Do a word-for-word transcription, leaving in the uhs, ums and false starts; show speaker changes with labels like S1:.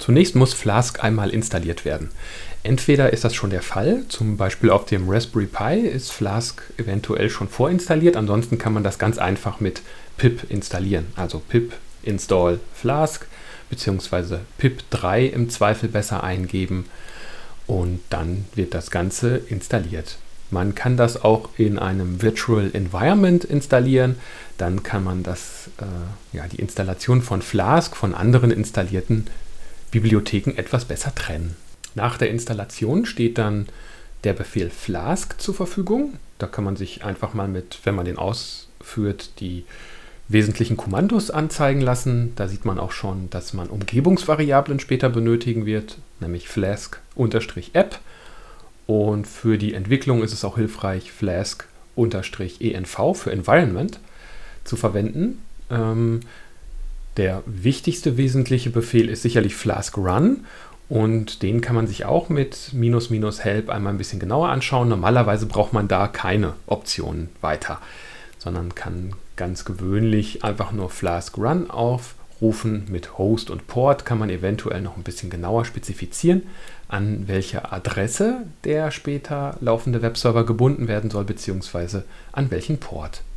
S1: Zunächst muss Flask einmal installiert werden. Entweder ist das schon der Fall, zum Beispiel auf dem Raspberry Pi ist Flask eventuell schon vorinstalliert, ansonsten kann man das ganz einfach mit pip installieren, also pip install Flask bzw. pip drei im Zweifel besser eingeben und dann wird das Ganze installiert. Man kann das auch in einem Virtual Environment installieren, dann kann man das, äh, ja, die Installation von Flask von anderen installierten Bibliotheken etwas besser trennen. Nach der Installation steht dann der Befehl Flask zur Verfügung. Da kann man sich einfach mal mit, wenn man den ausführt, die wesentlichen Kommandos anzeigen lassen. Da sieht man auch schon, dass man Umgebungsvariablen später benötigen wird, nämlich Flask-App. Und für die Entwicklung ist es auch hilfreich, Flask-env für Environment zu verwenden. Ähm, der wichtigste wesentliche Befehl ist sicherlich Flask Run. Und den kann man sich auch mit minus minus help einmal ein bisschen genauer anschauen. Normalerweise braucht man da keine Optionen weiter, sondern kann ganz gewöhnlich einfach nur Flask Run aufrufen. Mit Host und Port kann man eventuell noch ein bisschen genauer spezifizieren, an welche Adresse der später laufende Webserver gebunden werden soll, beziehungsweise an welchen Port.